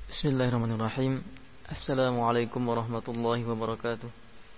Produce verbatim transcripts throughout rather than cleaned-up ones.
Bismillahirrahmanirrahim. Assalamualaikum warahmatullahi wabarakatuh.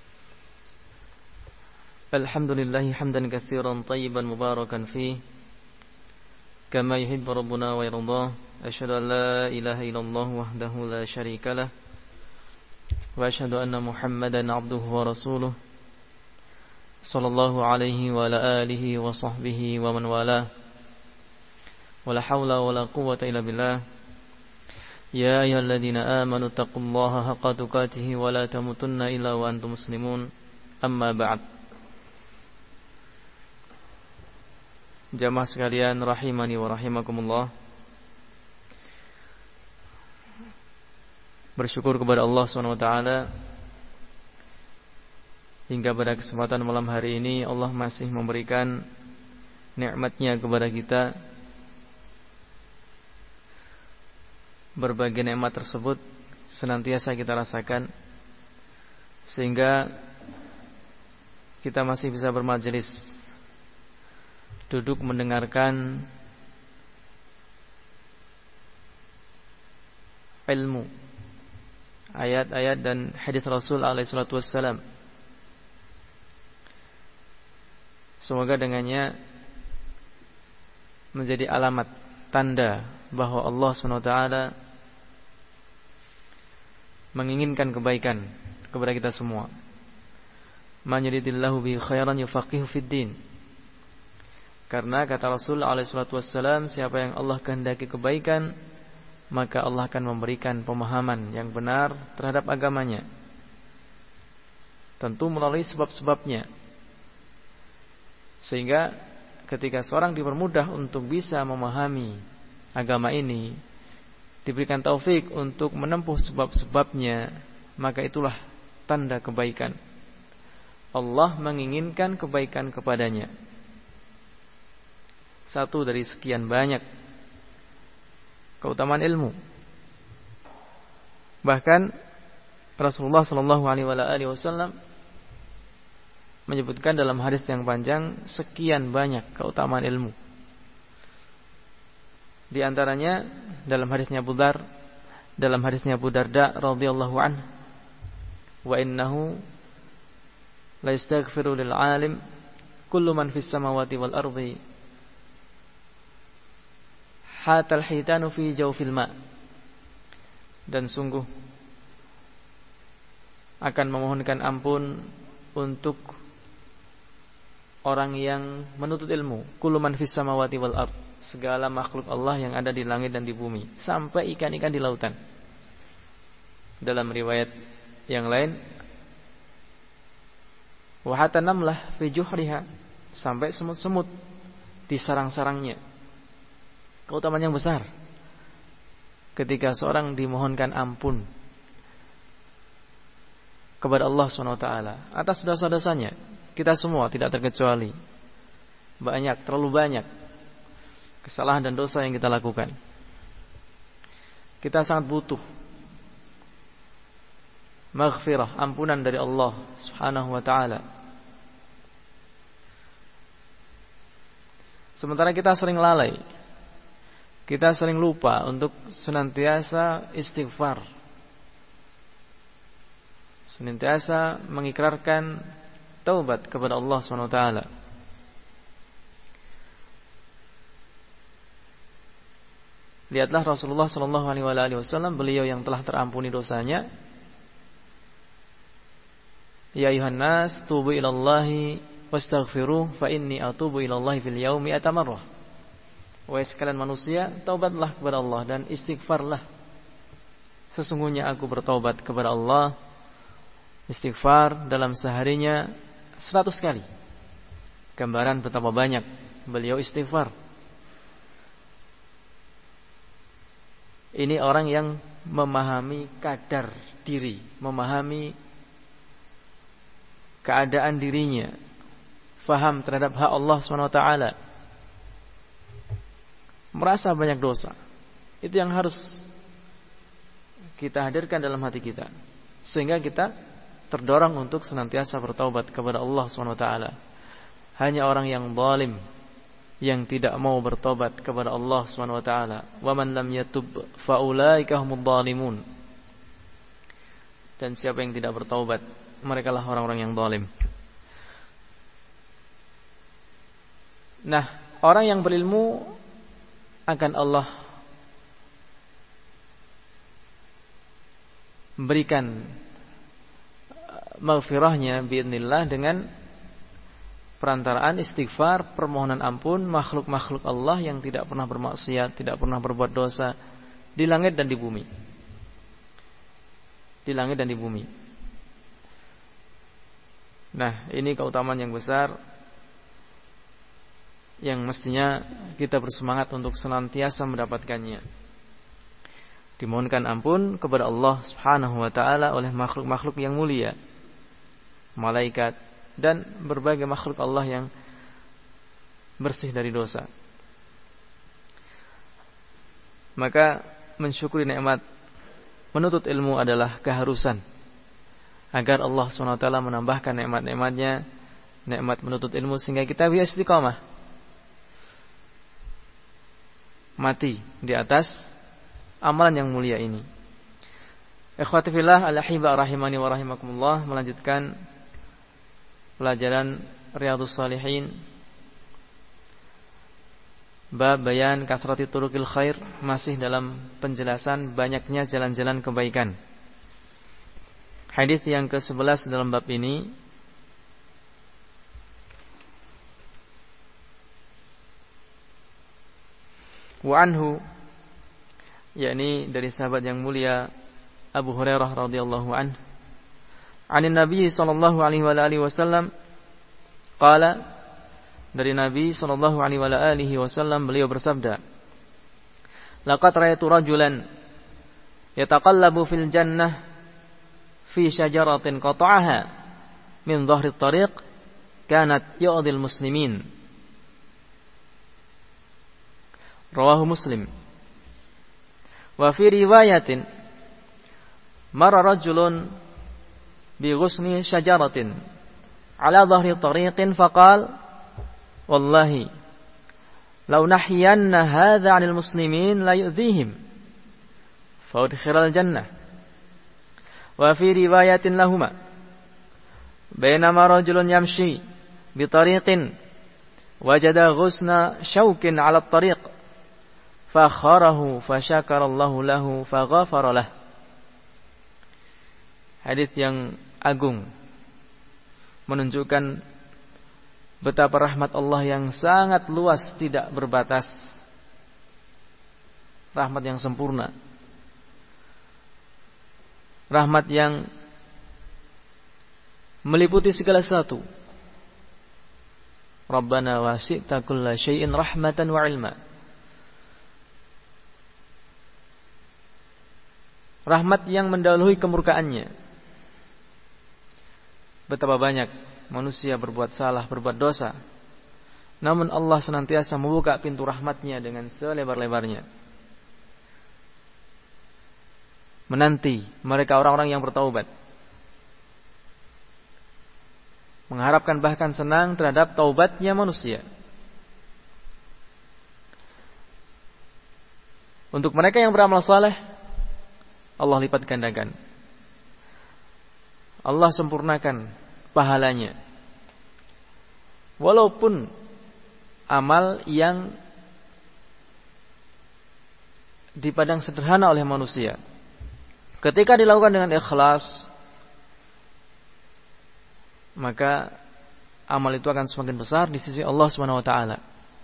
Alhamdulillahi hamdan katsiran tayyiban mubarakan fih kama yuhibbu rabbuna wa yardah. Asyhadu an la ilaha illallah wahdahu la syarikalah wa asyhadu anna Muhammadan abduhu wa rasuluh sallallahu alaihi wa ala alihi wa sahbihi wa man walah. Wala haula wala quwwata illa billah. Ya ayyuhalladzina amanu taqullaha haqqa tuqatih wa la tamutunna illa wa antum muslimun. Amma ba'd. Jamaah sekalian rahimani wa rahimakumullah. Bersyukur kepada Allah subhanahu wa taala hingga pada kesempatan malam hari ini Allah masih memberikan nikmat-Nya kepada kita. Berbagai nikmat tersebut senantiasa kita rasakan sehingga kita masih bisa bermajelis, duduk mendengarkan ilmu, ayat-ayat dan hadis Rasul alaihi salatu wassalam. Semoga dengannya menjadi alamat, tanda bahwa Allah subhanahu wa taala menginginkan kebaikan kepada kita semua. Man yuridillahu bihi khairan yufaqihu fid din. Karena kata Rasul alaihi salatu wassalam, siapa yang Allah kehendaki kebaikan, maka Allah akan memberikan pemahaman yang benar terhadap agamanya. Tentu melalui sebab-sebabnya. Sehingga ketika seorang dipermudah untuk bisa memahami agama ini, diberikan taufik untuk menempuh sebab-sebabnya, maka itulah tanda kebaikan. Allah menginginkan kebaikan kepadanya. Satu dari sekian banyak keutamaan ilmu. Bahkan Rasulullah sallallahu alaihi wasallam menyebutkan dalam hadis yang panjang sekian banyak keutamaan ilmu. Di antaranya dalam hadisnya Abu Dzar, dalam hadisnya Abu Darda radhiyallahu anhu, wa innahu la yastaghfiru lil alim kullu man fis samawati wal ardi hatal hitanu fi jawfil ma. Dan sungguh akan memohonkan ampun untuk orang yang menuntut ilmu, kullu man fis samawati wal ard, segala makhluk Allah yang ada di langit dan di bumi, sampai ikan-ikan di lautan. Dalam riwayat yang lain, wa hatta namlah fi juhriha, sampai semut-semut di sarang-sarangnya. Keutamaan yang besar ketika seorang dimohonkan ampun kepada Allah subhanahu wa taala atas dosa-dosanya. Kita semua tidak terkecuali, banyak, terlalu banyak kesalahan dan dosa yang kita lakukan. Kita sangat butuh maghfirah, ampunan dari Allah subhanahu wa ta'ala. Sementara kita sering lalai, kita sering lupa untuk senantiasa istighfar, senantiasa mengikrarkan taubat kepada Allah subhanahu wa taala. Lihatlah Rasulullah sallallahu alaihi wasallam, beliau yang telah terampuni dosanya. Ya ayuhan nas tubu ilallahi wastaghfiruh fa inni atubu ilallahi fil yaumi atamarrah. Wahai sekalian manusia, taubatlah kepada Allah dan istighfarlah. Sesungguhnya aku bertaubat kepada Allah, istighfar dalam seharinya seratus kali. Gambaran betapa banyak beliau istighfar. Ini orang yang memahami kadar diri, memahami keadaan dirinya, faham terhadap hak Allah subhanahu wa taala, merasa banyak dosa. Itu yang harus kita hadirkan dalam hati kita, sehingga kita terdorong untuk senantiasa bertaubat kepada Allah subhanahu wa taala. Hanya orang yang zalim, yang tidak mau bertobat kepada Allah Subhanahu wa taala. Wa man lam yatub fa ulaika humudz zalimun. Dan siapa yang tidak bertaubat, merekalah orang-orang yang zalim. Nah, orang yang berilmu akan Allah berikan maghfirahnya biidznillah dengan perantaraan istighfar, permohonan ampun makhluk-makhluk Allah yang tidak pernah bermaksiat, tidak pernah berbuat dosa di langit dan di bumi. Di langit dan di bumi. Nah, ini keutamaan yang besar yang mestinya kita bersemangat untuk senantiasa mendapatkannya. Dimohonkan ampun kepada Allah Subhanahu wa taala oleh makhluk-makhluk yang mulia, malaikat dan berbagai makhluk Allah yang bersih dari dosa. Maka mensyukuri nikmat menuntut ilmu adalah keharusan agar Allah subhanahu wa taala menambahkan nikmat-nikmatnya, nikmat menuntut ilmu sehingga kita bisa istiqamah mati di atas amalan yang mulia ini. Ikhwati fillah al-ahibba rahimani wa rahimakumullah, melanjutkan pelajaran Riyadhus Shalihin bab bayan kathrati turuqil khair, masih dalam penjelasan banyaknya jalan-jalan kebaikan. Hadis yang ke sebelas dalam bab ini wa anhu, yakni dari sahabat yang mulia Abu Hurairah radhiyallahu anhu, anin Nabi sallallahu alaihi wa alihi wasallam qala, dari Nabi sallallahu alaihi wa alihi wasallam beliau bersabda, laqad ra'aytu rajulan yataqallabu fil jannah fi syajaratin qata'aha min dhahri at-tariq kanat yu'dhil muslimin. Rawahu Muslim. Wa fi riwayatin marra rajulun bi ghusni syajaratin ala dhahri tariqin faqala wallahi law nahiyanna hadha 'anil muslimin la yu'dhihim fa udkhilal jannah. Wa fi riwayatin lahuma bainama rajulun yamshi bi tariqin wajada ghusna syaukin 'ala at-tariq fakharahu fasyakarallahu lahu faghafara lah. Hadis yang agung menunjukkan betapa rahmat Allah yang sangat luas, tidak berbatas, rahmat yang sempurna, rahmat yang meliputi segala sesuatu. Rabbana wasi'ta kulla syai'in rahmatan wa ilma. Rahmat yang mendahului kemurkaannya. Betapa banyak manusia berbuat salah, berbuat dosa, namun Allah senantiasa membuka pintu rahmatnya dengan selebar-lebarnya, menanti mereka orang-orang yang bertaubat, mengharapkan bahkan senang terhadap taubatnya manusia. Untuk mereka yang beramal saleh, Allah lipat gandakan, Allah sempurnakan pahalanya, walaupun amal yang dipandang sederhana oleh manusia, ketika dilakukan dengan ikhlas, maka amal itu akan semakin besar di sisi Allah subhanahu wa taala.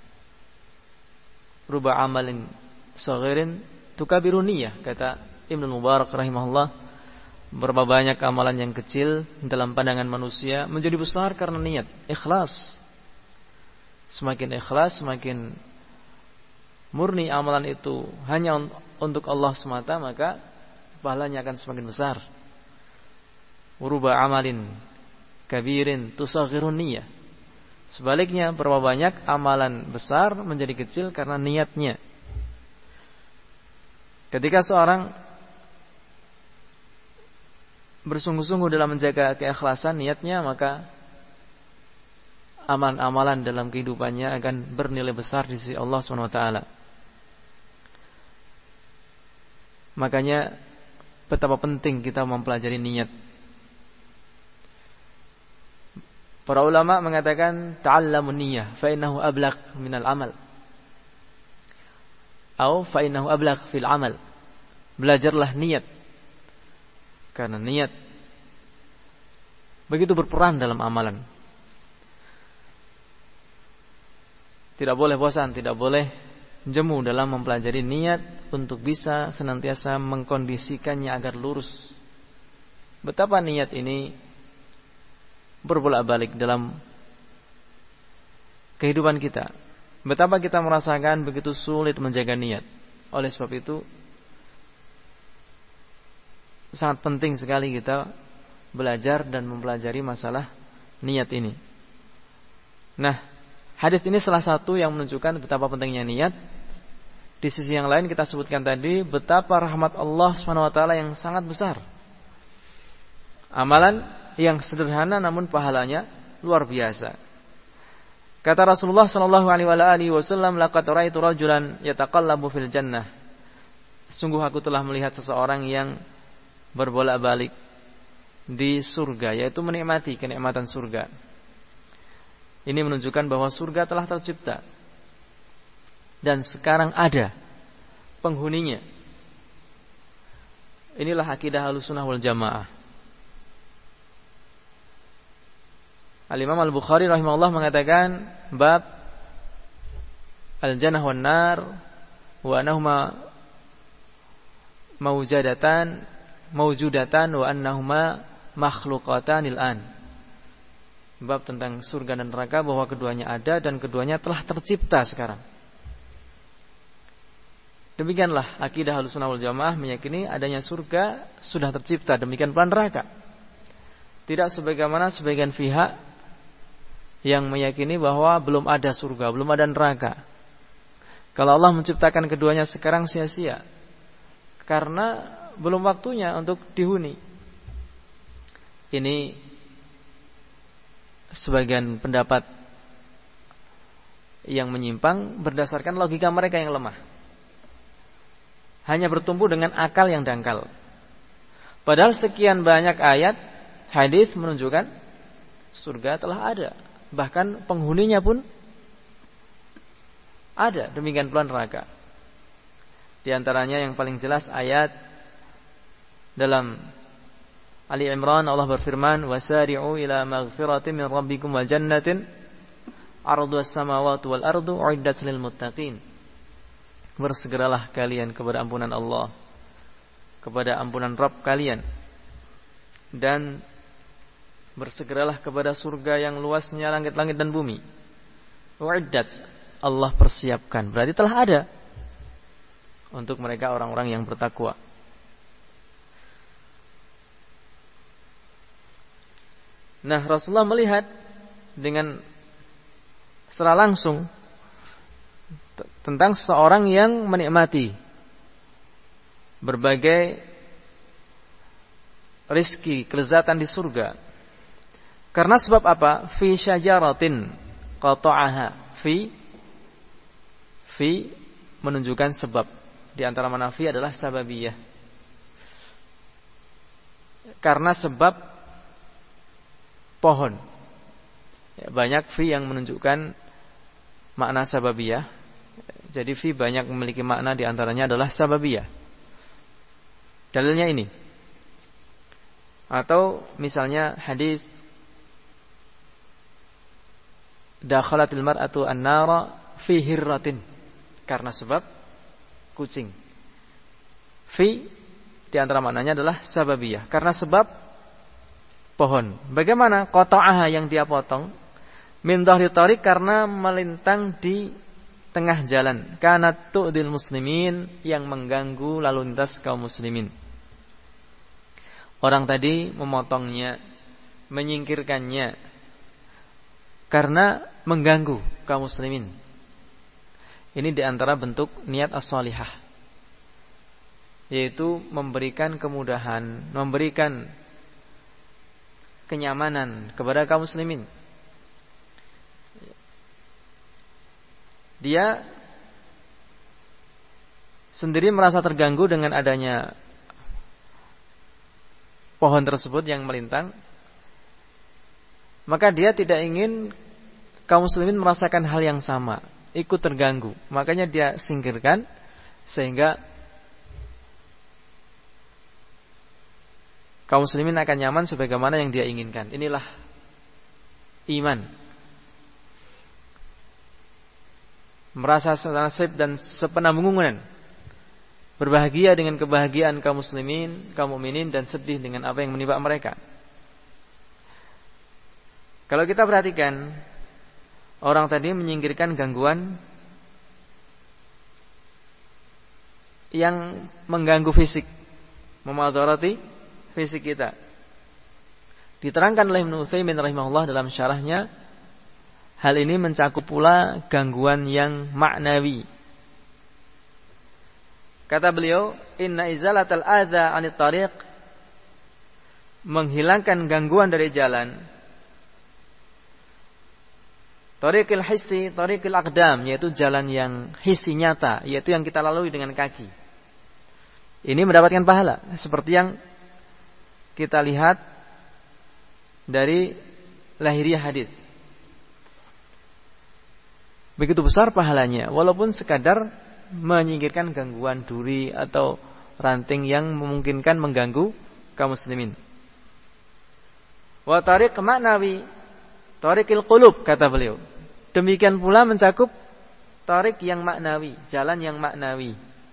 Ruba amalin saghirin tukabiru niyah, kata Ibnu Mubarak rahimahullah, berapa banyak amalan yang kecil dalam pandangan manusia menjadi besar karena niat, ikhlas. Semakin ikhlas, semakin murni amalan itu hanya untuk Allah semata, maka pahalanya akan semakin besar. Ruba amalin kabirin tusaghirun niyah. Sebaliknya, berapa banyak amalan besar menjadi kecil karena niatnya. Ketika seorang bersungguh-sungguh dalam menjaga keikhlasan niatnya, maka amalan-amalan dalam kehidupannya akan bernilai besar di sisi Allah subhanahu wa taala. Makanya betapa penting kita mempelajari niat. Para ulama mengatakan ta'allamun niyyah fa innahu ablagh minal amal. Atau fa innahu ablagh fil amal. Belajarlah niat. Karena niat begitu berperan dalam amalan. Tidak boleh bosan, tidak boleh jemu dalam mempelajari niat untuk bisa senantiasa mengkondisikannya agar lurus. Betapa niat ini berbolak-balik dalam kehidupan kita. Betapa kita merasakan begitu sulit menjaga niat. Oleh sebab itu sangat penting sekali kita belajar dan mempelajari masalah niat ini. Nah, hadis ini salah satu yang menunjukkan betapa pentingnya niat. Di sisi yang lain kita sebutkan tadi betapa rahmat Allah subhanahu wa taala yang sangat besar. Amalan yang sederhana namun pahalanya luar biasa. Kata Rasulullah sallallahu alaihi wasallam, "Laqad ra'aitu rajulan yataqallabu fil jannah." Sungguh aku telah melihat seseorang yang berbolak-balik di surga, yaitu menikmati kenikmatan surga. Ini menunjukkan bahwa surga telah tercipta dan sekarang ada penghuninya. Inilah akidah Ahlussunnah wal Jamaah. Al-Imam Al-Bukhari rahimahullah mengatakan bab al-jannah wan nar wa annahuma mawjudatan mawjudatan wa annahuma makhluqatan al-an. Bab tentang surga dan neraka bahwa keduanya ada dan keduanya telah tercipta sekarang. Demikianlah akidah Ahlussunnah wal Jamaah meyakini adanya surga sudah tercipta, demikian pula neraka. Tidak sebagaimana sebagian pihak yang meyakini bahwa belum ada surga, belum ada neraka. Kalau Allah menciptakan keduanya sekarang sia-sia, karena belum waktunya untuk dihuni. Ini sebagian pendapat yang menyimpang berdasarkan logika mereka yang lemah. Hanya bertumbuh dengan akal yang dangkal. Padahal sekian banyak ayat, hadis menunjukkan surga telah ada. Bahkan penghuninya pun ada. Demikian pula neraka. Di antaranya yang paling jelas ayat dalam Ali Imran, Allah berfirman, "Wasari'u ila maghfiratin min rabbikum wa jannatin 'arduha as-samawati wal ardu 'iddat lil muttaqin." Bersegeralah kalian kepada ampunan Allah, kepada ampunan Rabb kalian, dan bersegeralah kepada surga yang luasnya langit-langit dan bumi. Uiddat, Allah persiapkan, berarti telah ada untuk mereka orang-orang yang bertakwa. Nah, Rasulullah melihat dengan secara langsung tentang seseorang yang menikmati berbagai rizki, kelezatan di surga. Karena sebab apa? Fi syajaratin qata'aha. Fi Fi menunjukkan sebab. Di antara mana fi adalah sababiyah. Karena sebab pohon. Ya, banyak fi yang menunjukkan makna sababiyah. Jadi fi banyak memiliki makna, di antaranya adalah sababiyah. Dalilnya ini. Atau misalnya hadis dakhalatil mar'atu an-nara fi hirratin, karena sebab kucing. Fi di antara maknanya adalah sababiyah, karena sebab pohon. Bagaimana? Qata'aha, yang dia potong, min dhahri tariq, karena melintang di tengah jalan, kanat tu'dil muslimin, yang mengganggu lalu lintas kaum muslimin. Orang tadi memotongnya, menyingkirkannya karena mengganggu kaum muslimin. Ini diantara bentuk niat as-salihah, yaitu memberikan kemudahan, memberikan kenyamanan kepada kaum muslimin. dia sendiri merasa terganggu dengan adanya pohon tersebut yang melintang, maka dia tidak ingin kaum muslimin merasakan hal yang sama, ikut terganggu. Makanya dia singkirkan sehingga kaum muslimin akan nyaman sebagaimana yang dia inginkan. Inilah iman. Merasa senasib dan sepenanggungan, berbahagia dengan kebahagiaan kaum muslimin, kaum mukminin, dan sedih dengan apa yang menimpa mereka. Kalau kita perhatikan, orang tadi menyingkirkan gangguan yang mengganggu fisik, memadharati fisik kita. Diterangkan oleh Ibnu Utsaimin rahimahullah dalam syarahnya, hal ini mencakup pula gangguan yang maknawi. Kata beliau, inna izalatal adza 'anit tariq, menghilangkan gangguan dari jalan, tariqil hissi, tariqil aqdam, yaitu jalan yang hissi nyata, yaitu yang kita lalui dengan kaki. Ini mendapatkan pahala seperti yang kita lihat dari lahiriah hadis. Begitu besar pahalanya, walaupun sekadar menyingkirkan gangguan duri atau ranting yang memungkinkan mengganggu kaum muslimin. Wa tariq maknawi, tariqil qulub, kata beliau. Demikian pula mencakup tariq yang maknawi, jalan yang maknawi.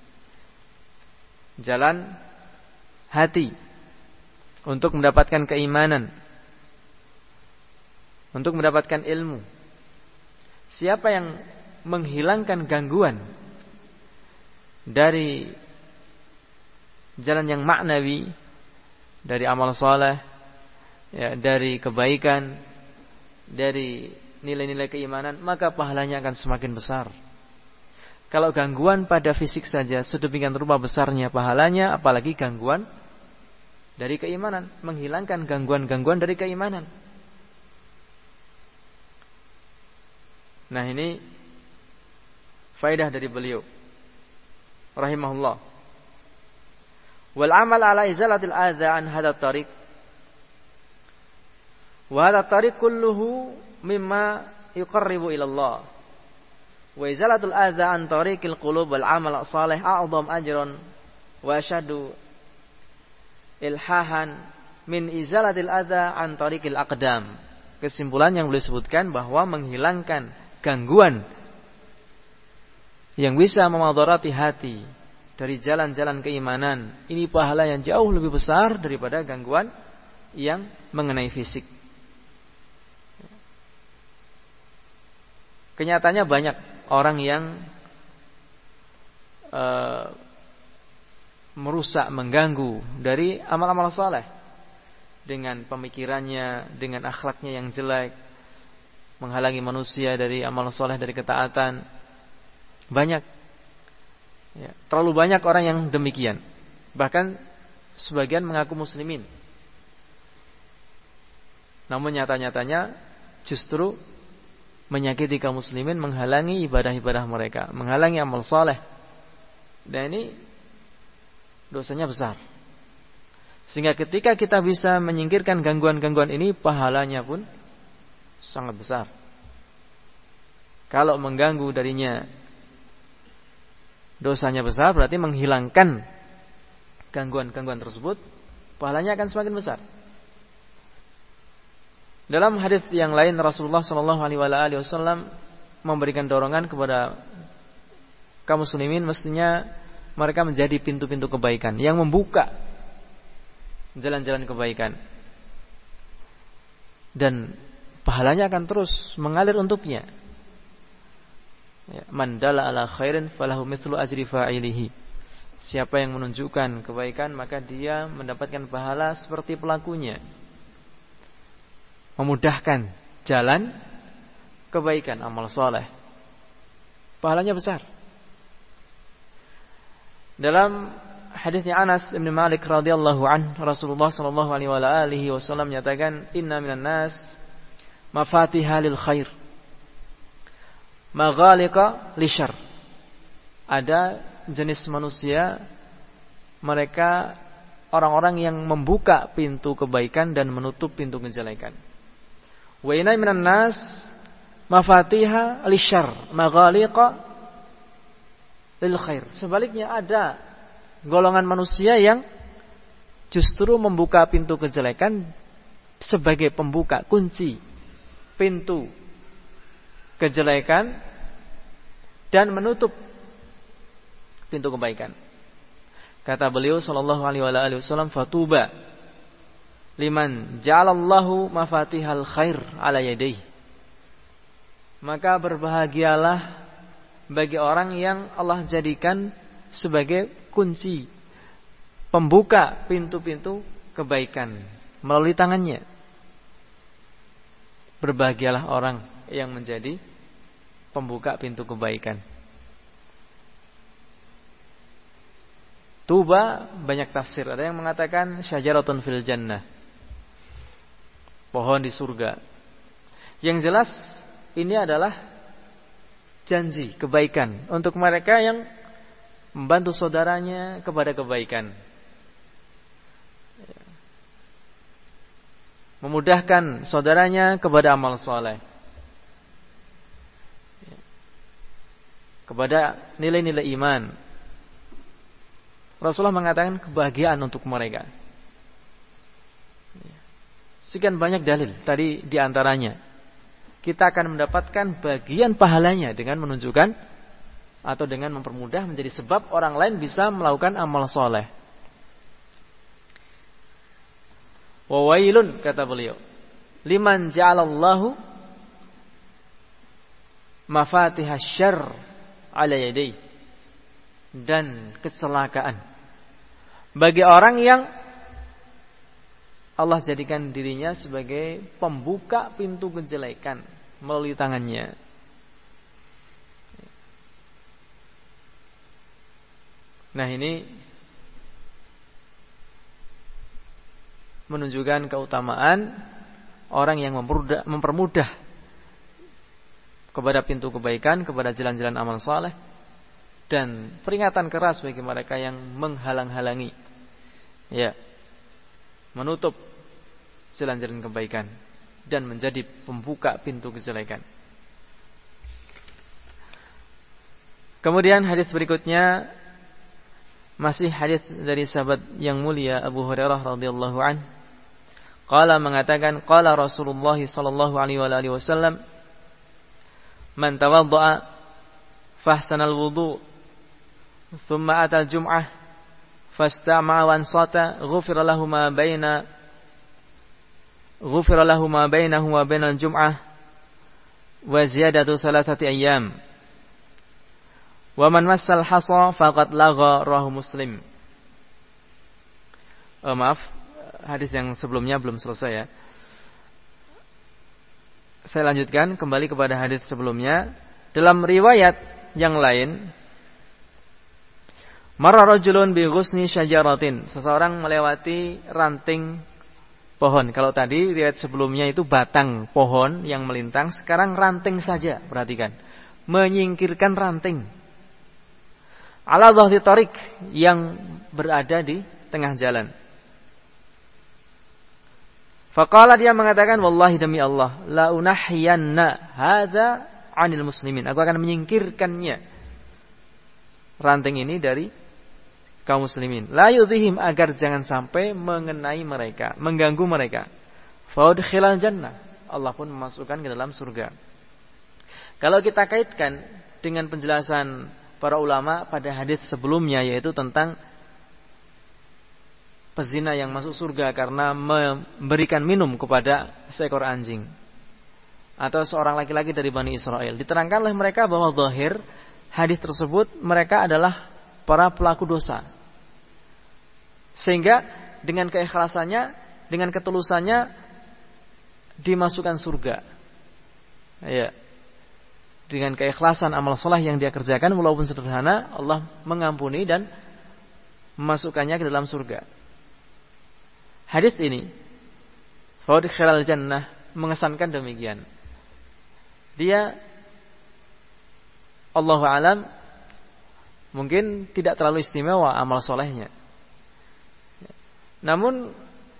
Jalan hati untuk mendapatkan keimanan, untuk mendapatkan ilmu. Siapa yang menghilangkan gangguan dari jalan yang maknawi, dari amal saleh, ya, dari kebaikan, dari nilai-nilai keimanan, maka pahalanya akan semakin besar. Kalau gangguan pada fisik saja sedemikian rupa besarnya pahalanya, apalagi gangguan dari keimanan, menghilangkan gangguan-gangguan dari keimanan. Nah, ini faedah dari beliau rahimahullah. Wal amal ala izalatil adza an hadha tariq. Wa hadha tariq kulluhu mimma yuqarribu ila Allah. Wa izalatul adza an tariqil qulub wal amal salih a'zam ajran wa ashadu ilhahan min izalatil adza an tariqil aqdam. Kesimpulan yang beliau sebutkan bahwa menghilangkan gangguan yang bisa memadharati hati dari jalan-jalan keimanan, ini pahala yang jauh lebih besar daripada gangguan yang mengenai fisik. Kenyataannya banyak orang yang uh, merusak, mengganggu dari amal-amal saleh dengan pemikirannya, dengan akhlaknya yang jelek, menghalangi manusia dari amal saleh, dari ketaatan. Banyak, ya, terlalu banyak orang yang demikian. Bahkan sebagian mengaku muslimin, namun nyata-nyatanya justru menyakiti kaum muslimin, menghalangi ibadah-ibadah mereka, menghalangi amal saleh. Dan ini dosanya besar. Sehingga ketika kita bisa menyingkirkan gangguan-gangguan ini, pahalanya pun sangat besar. Kalau mengganggu darinya dosanya besar, berarti menghilangkan gangguan-gangguan tersebut, pahalanya akan semakin besar. Dalam hadis yang lain, Rasulullah Shallallahu Alaihi Wasallam memberikan dorongan kepada kaum muslimin, mestinya mereka menjadi pintu-pintu kebaikan yang membuka jalan-jalan kebaikan, dan pahalanya akan terus mengalir untuknya. Man dalla ala khairin falahu mithlu ajri fa'ilihi. Siapa yang menunjukkan kebaikan, maka dia mendapatkan pahala seperti pelakunya. Memudahkan jalan kebaikan, amal saleh, pahalanya besar. Dalam hadisnya Anas bin Malik radhiyallahu anhu, Rasulullah sallallahu alaihi wasallam menyatakan, inna minan nas mafatiha lil khair maghaliqa lisyarr. Ada jenis manusia, mereka orang-orang yang membuka pintu kebaikan dan menutup pintu kejelekan. Wa inna minan nas mafatiha lisyarr maghaliqa lil khair. Sebaliknya ada golongan manusia yang justru membuka pintu kejelekan sebagai pembuka kunci pintu kejelekan dan menutup pintu kebaikan. Kata beliau sallallahu alaihi wasallam, fatuba liman ja'alallahu mafatihal khair ala yadayhi. Maka berbahagialah bagi orang yang Allah jadikan sebagai kunci pembuka pintu-pintu kebaikan melalui tangannya. Berbahagialah orang yang menjadi pembuka pintu kebaikan. Tuba banyak tafsir. Ada yang mengatakan syajaratun fil jannah, pohon di surga. Yang jelas ini adalah janji kebaikan untuk mereka yang membantu saudaranya kepada kebaikan, memudahkan saudaranya kepada amal soleh, kepada nilai-nilai iman. Rasulullah mengatakan kebahagiaan untuk mereka. Sekian banyak dalil. Tadi diantaranya kita akan mendapatkan bagian pahalanya dengan menunjukkan atau dengan mempermudah menjadi sebab orang lain bisa melakukan amal soleh. Wa wailun, kata beliau, liman ja'alallahu mafatihasy syarr ala yadayhi, dan kecelakaan bagi orang yang Allah jadikan dirinya sebagai pembuka pintu kejelekan melalui tangannya. Nah, ini menunjukkan keutamaan orang yang mempermudah, mempermudah kepada pintu kebaikan, kepada jalan-jalan amal saleh, dan peringatan keras bagi mereka yang menghalang-halangi, ya, menutup jalan-jalan kebaikan dan menjadi pembuka pintu kejelekan. Kemudian hadis berikutnya masih hadis dari sahabat yang mulia Abu Hurairah radhiyallahu an. Qala, mengatakan, qala Rasulullah sallallahu alaihi wasallam, man tawaddaa fahsanal wudu thumma ata jum'ah fastama'a wa ansata ghufira lahu ma baina ghufira lahu ma bainahu wa bainal jum'ah wa ziyadatu thalathati ayyam. Wa man massal hasa faqad lagha, rawahu Muslim. Oh, maaf, hadis yang sebelumnya belum selesai ya. Saya lanjutkan kembali kepada hadis sebelumnya. Dalam riwayat yang lain, marra rajulun bi ghusni syajaratin, seseorang melewati ranting pohon. Kalau tadi riwayat sebelumnya itu batang pohon yang melintang, sekarang ranting saja. Perhatikan, menyingkirkan ranting. Ala dhahri tariq, yang berada di tengah jalan. Faqala, dia mengatakan, wallahi demi Allah, la unahyanna hadza 'anil muslimin, aku akan menyingkirkannya, ranting ini, dari kaum muslimin. La yudhihim, agar jangan sampai mengenai mereka, mengganggu mereka. Fa udkhilal jannah, Allah pun memasukkan ke dalam surga. Kalau kita kaitkan dengan penjelasan para ulama pada hadis sebelumnya, yaitu tentang pezina yang masuk surga karena memberikan minum kepada seekor anjing, atau seorang laki-laki dari Bani Israel, diterangkan oleh mereka bahwa zahir hadis tersebut mereka adalah para pelaku dosa, sehingga dengan keikhlasannya, dengan ketulusannya dimasukkan surga. Ya, dengan keikhlasan amal saleh yang dia kerjakan walaupun sederhana, Allah mengampuni dan memasukkannya ke dalam surga. Hadis ini, faudkhilal jannah, mengesankan demikian. Dia Allahu alam, mungkin tidak terlalu istimewa amal solehnya. Namun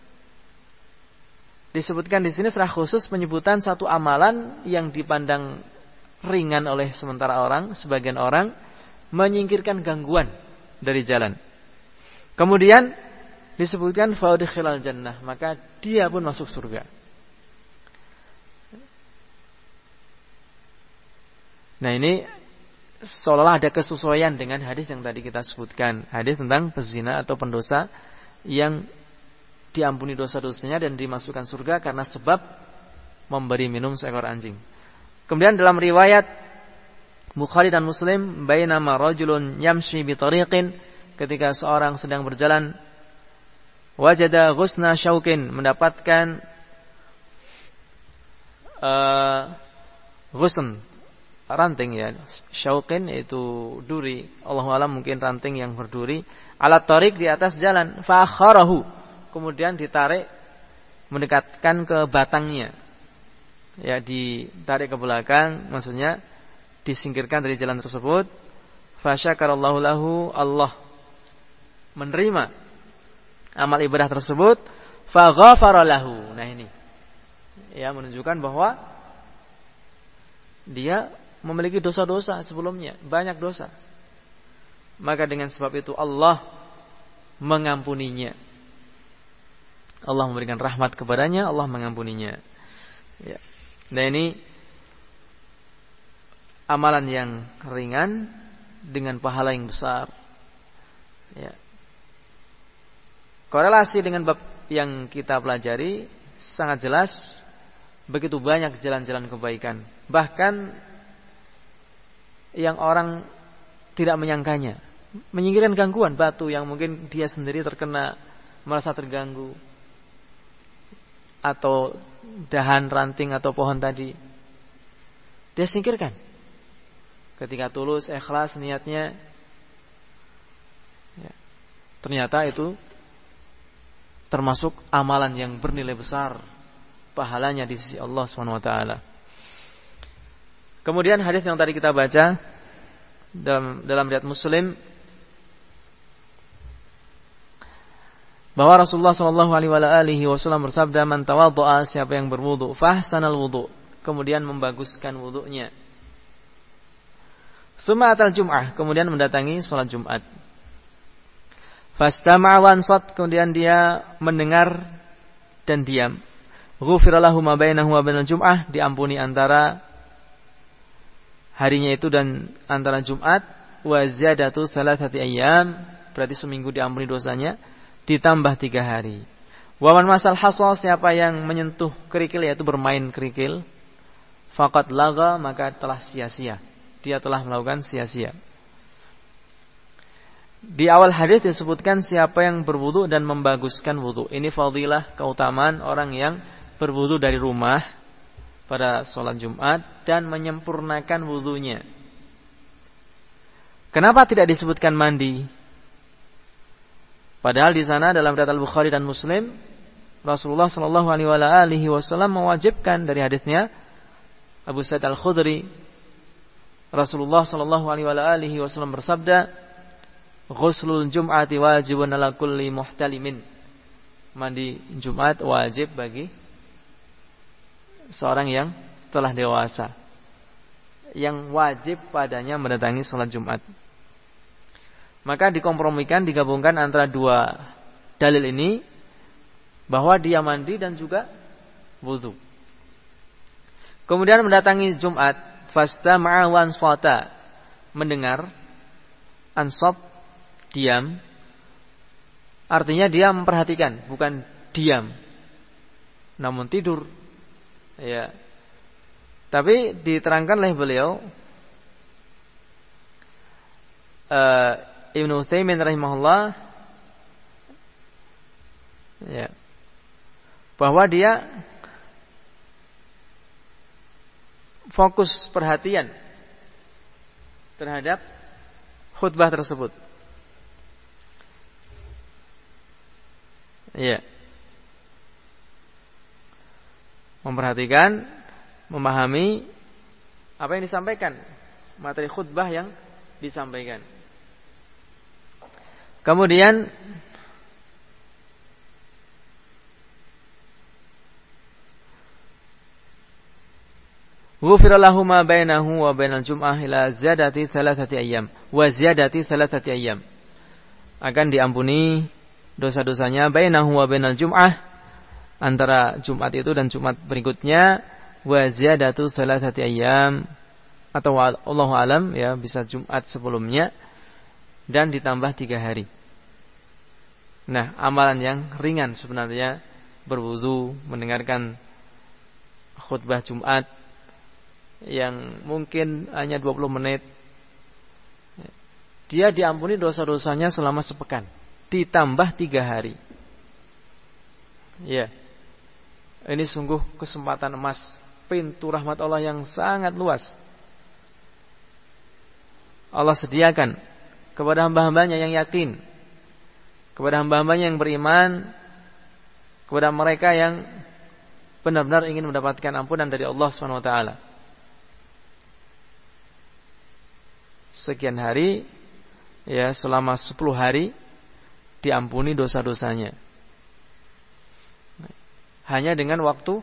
disebutkan di sini secara khusus penyebutan satu amalan yang dipandang ringan oleh sementara orang, sebagian orang, menyingkirkan gangguan dari jalan. Kemudian disebutkan faudkhilal jannah, maka dia pun masuk surga. Nah ini seolah-olah ada kesesuaian dengan hadis yang tadi kita sebutkan, hadis tentang pezina atau pendosa yang diampuni dosa-dosanya dan dimasukkan surga karena sebab memberi minum seekor anjing. Kemudian dalam riwayat Bukhari dan Muslim, bainama rajulun yamshi bi tariqin, ketika seorang sedang berjalan, wajada ghusna syaukin, mendapatkan uh, ghusn, ranting ya, syaukin itu duri, Allahu a'lam mungkin ranting yang berduri, ala tariq, di atas jalan, fa akharahu, kemudian ditarik mendekatkan ke batangnya. Ya, ditarik ke belakang, maksudnya disingkirkan dari jalan tersebut. Fasyakarallahu lahu, Allah menerima amal ibadah tersebut. Faghafara lahu. Nah ini ya menunjukkan bahwa dia memiliki dosa-dosa sebelumnya, banyak dosa. Maka dengan sebab itu Allah mengampuninya. Allah memberikan rahmat kepadanya, Allah mengampuninya. Ya. Nah ini amalan yang ringan dengan pahala yang besar. Ya. Korelasi dengan bab yang kita pelajari sangat jelas, begitu banyak jalan-jalan kebaikan. Bahkan yang orang tidak menyangkanya, menyingkirkan gangguan, batu yang mungkin dia sendiri terkena, merasa terganggu, atau dahan, ranting atau pohon tadi, dia singkirkan. Ketika tulus, ikhlas niatnya, ya, ternyata itu termasuk amalan yang bernilai besar pahalanya di sisi Allah subhanahu wa taala. Kemudian hadis yang tadi kita baca dalam dalam riwayat Muslim, bahwa Rasulullah shallallahu alaihi wasallam bersabda, man tawaddoa, siapa yang berwudu, fahsanal wudu, kemudian membaguskan wudunya, tsumma atal jum'ah, kemudian mendatangi salat Jumat, fastama'a wansat, kemudian dia mendengar dan diam, ghufira lahu ma bainahu wa bainal jum'ah, diampuni antara harinya itu dan antara Jumat, wa ziyadatu thalathati ayyam, berarti seminggu diampuni dosanya, ditambah tiga hari. Waman masal hasal, siapa yang menyentuh kerikil, yaitu bermain kerikil, faqad laga, maka telah sia-sia, dia telah melakukan sia-sia. Di awal hadis disebutkan siapa yang berwudu dan membaguskan wudu. Ini fadilah, keutamaan orang yang berwudu dari rumah pada sholat Jumat dan menyempurnakan wudunya. Kenapa tidak disebutkan mandi? Padahal di sana dalam riwayat Al-Bukhari dan Muslim, Rasulullah sallallahu alaihi wasallam mewajibkan, dari hadisnya Abu Sa'id Al-Khudri, Rasulullah sallallahu alaihi wasallam bersabda, ghuslul jum'ati wajibun ala kulli muhtalimin, mandi Jumat wajib bagi seorang yang telah dewasa, yang wajib padanya mendatangi salat Jumat. Maka dikompromikan, digabungkan antara dua dalil ini, bahwa dia mandi dan juga wudu. Kemudian mendatangi Jumat, fastama'a wansata, mendengar, ansat, diam, artinya dia memperhatikan, bukan diam namun tidur, ya. Tapi diterangkan oleh beliau, uh, Ibnu Utsaimin rahimahullah, ya, bahwa dia fokus perhatian terhadap khutbah tersebut. Ya. Memperhatikan, memahami apa yang disampaikan, materi khutbah yang disampaikan. Kemudian ghufira lahu ma bainahu wa bainal jum'ah ila ziyadati thalathati ayyam wa ziyadati thalathati ayyam. Akan diampuni dosa-dosanya bainahu wa bainal jum'ah, antara Jumat itu dan Jumat berikutnya, wa ziyadatu thalathati ayyam, atau Allahu alam ya, bisa Jumat sebelumnya, dan ditambah tiga hari. Nah, amalan yang ringan sebenarnya, berwudu, mendengarkan khutbah Jumat yang mungkin hanya dua puluh menit, dia diampuni dosa-dosanya selama sepekan, ditambah tiga hari. Ya, ini sungguh kesempatan emas, pintu rahmat Allah yang sangat luas. Allah sediakan kepada hamba-hambanya yang yakin, kepada hamba-hambanya yang beriman, kepada mereka yang benar-benar ingin mendapatkan ampunan dari Allah subhanahu wa taala. Sekian hari, ya, selama sepuluh hari diampuni dosa-dosanya. Hanya dengan waktu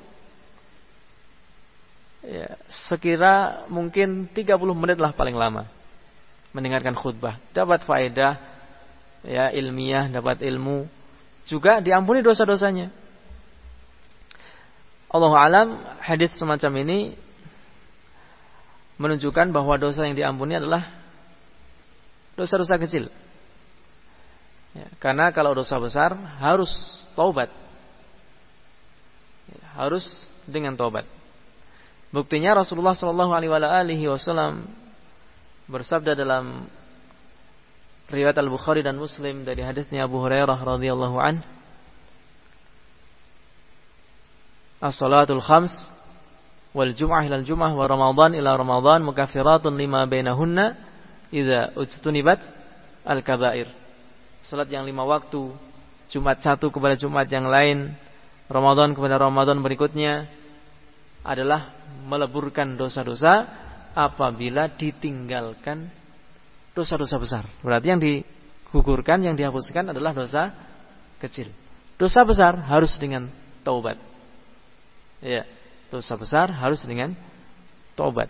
ya, sekira mungkin tiga puluh menit lah paling lama mendengarkan khutbah, dapat faedah ya, ilmiah, dapat ilmu, juga diampuni dosa-dosanya. Allahu alam, hadis semacam ini menunjukkan bahwa dosa yang diampuni adalah dosa-dosa kecil. Ya, karena kalau dosa besar harus taubat, ya, harus dengan taubat. Buktinya Rasulullah Shallallahu Alaihi Wasallam bersabda dalam riwayat Al-Bukhari dan Muslim dari hadisnya Abu Hurairah radhiyallahu an, as-salatul khams wal jum'ah ila al-jum'ah wa ramadan ila ramadan mukaffiratun lima bainahunna idza ujtunibat al-kaba'ir. Salat yang lima waktu, Jumat satu kepada Jumat yang lain, Ramadan kepada Ramadan berikutnya, adalah meleburkan dosa-dosa apabila ditinggalkan dosa-dosa besar. Berarti yang digugurkan, yang dihapuskan adalah dosa kecil. Dosa besar harus dengan taubat. Ya, dosa besar harus dengan taubat.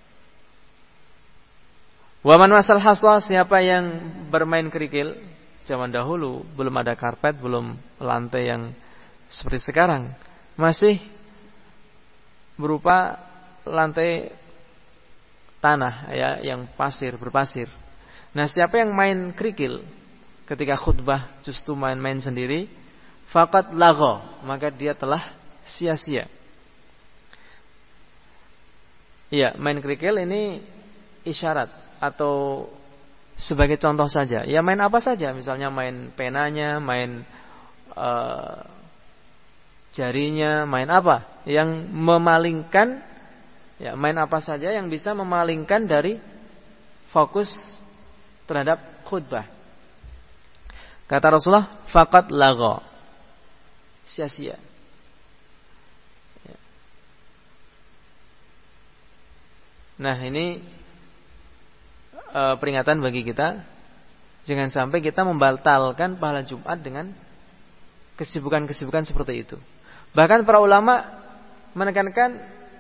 Waman masal hasa, siapa yang bermain kerikil, zaman dahulu belum ada karpet, belum lantai yang seperti sekarang, masih berupa lantai tanah ya, yang pasir, berpasir. Nah, siapa yang main kerikil ketika khutbah justru main-main sendiri, faqad lagha, maka dia telah sia-sia. Iya, main kerikil ini isyarat atau sebagai contoh saja. Ya, main apa saja, misalnya main penanya, main uh, jarinya, main apa yang memalingkan, ya, main apa saja yang bisa memalingkan dari fokus terhadap khutbah. Kata Rasulullah, faqad lagha, sia-sia. Nah, ini e, peringatan bagi kita, jangan sampai kita membatalkan pahala Jumat dengan kesibukan-kesibukan seperti itu. Bahkan para ulama menekankan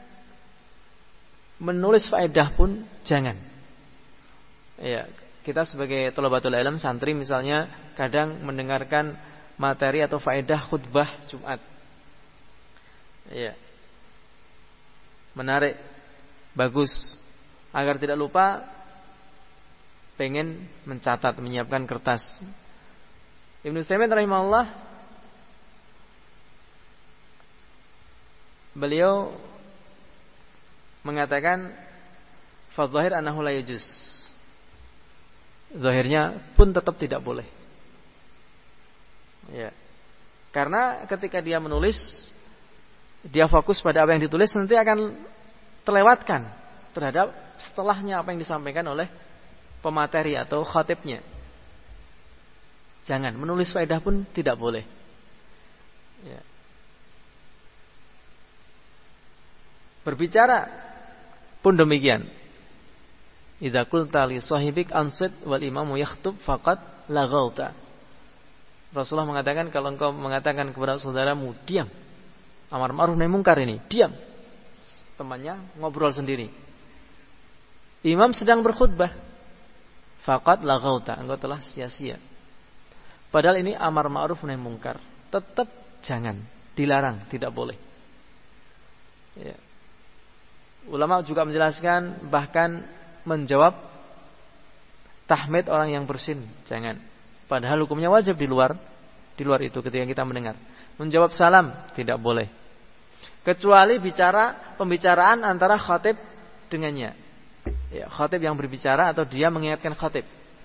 menulis faedah pun jangan. Ya, kita sebagai thalabatul ilm, santri misalnya, kadang mendengarkan materi atau faedah khutbah Jumat. Ya, menarik, bagus. Agar tidak lupa, pengen mencatat, menyiapkan kertas. Ibnu Utsaimin rahimahullah, beliau mengatakan fadh-dhahir annahu la yajuz. Zahirnya pun tetap tidak boleh. Ya. Karena ketika dia menulis, dia fokus pada apa yang ditulis, nanti akan terlewatkan terhadap setelahnya apa yang disampaikan oleh pemateri atau khatibnya. Jangan, menulis faedah pun tidak boleh. Ya. Berbicara pun demikian. idza qulta li sahibik ansit wal imamu yakhtub faqad laghauta. Rasulullah mengatakan kalau engkau mengatakan kepada saudaramu diam, amar ma'ruf nahi mungkar ini, diam. Temannya ngobrol sendiri. Imam sedang berkhutbah. Faqad laghauta, engkau telah sia-sia. Padahal ini amar ma'ruf nahi mungkar. Tetap jangan, dilarang, tidak boleh. Ya. Ulama juga menjelaskan bahkan menjawab tahmid orang yang bersin jangan. Padahal hukumnya wajib di luar di luar itu ketika kita mendengar. Menjawab salam tidak boleh. Kecuali bicara pembicaraan antara khatib dengannya. Ya, khatib yang berbicara atau dia mengingatkan khatib.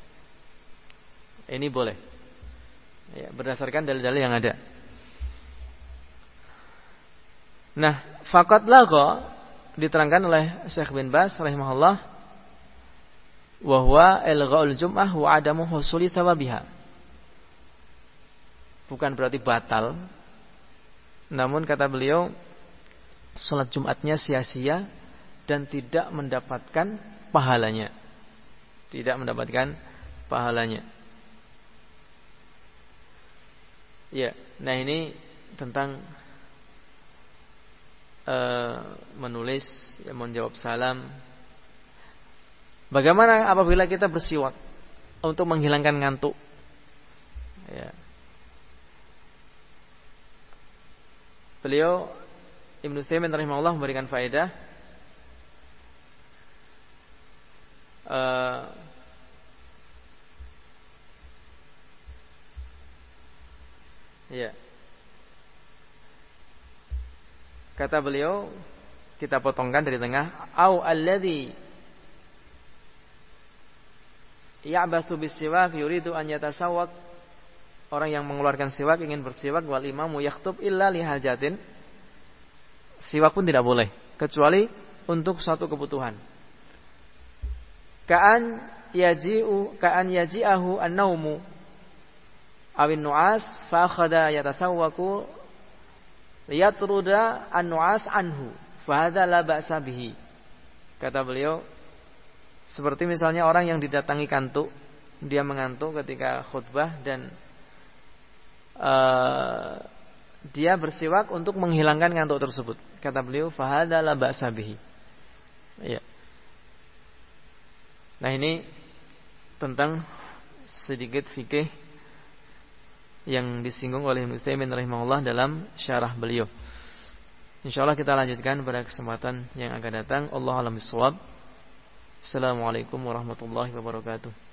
Ini boleh. Ya, berdasarkan dalil-dalil yang ada. Nah, faqad lagha diterangkan oleh Syekh bin Baz rahimahullah wa huwa ilgha'ul jum'ah wa adamu husuli thawabiha. Bukan berarti batal. Namun kata beliau salat Jumatnya sia-sia dan tidak mendapatkan pahalanya. Tidak mendapatkan pahalanya. Ya, nah ini tentang uh, menulis, ya, menjawab salam. Bagaimana apabila kita bersiwak untuk menghilangkan ngantuk? Ya. Beliau Ibnu Utsaimin rahimahullah memberikan faedah. Uh, ya. Kata beliau, kita potongkan dari tengah, au alladzi ya'bathu bis-siwak yuridu an yatasawwak. Orang yang mengeluarkan siwak ingin bersiwak wal imamu yakhtub illa li hajatin. Siwak pun tidak boleh kecuali untuk satu kebutuhan. Ka'an yaji'u ka'an yaji'ahu an-naumu awin nu'as fa akhadha yatasawwaku liyatruda an-nu'as anhu fa hadza la ba'sa bihi. Kata beliau, seperti misalnya orang yang didatangi kantuk, dia mengantuk ketika khutbah dan uh, dia bersiwak untuk menghilangkan ngantuk tersebut. Kata beliau, fa hadza la ba'sa bihi. Ya. Nah, ini tentang sedikit fikih yang disinggung oleh Ibnu Utsaimin rahimahullah dalam syarah beliau. Insyaallah kita lanjutkan pada kesempatan yang akan datang. Allahu a'lam bishawab. Assalamualaikum warahmatullahi wabarakatuh.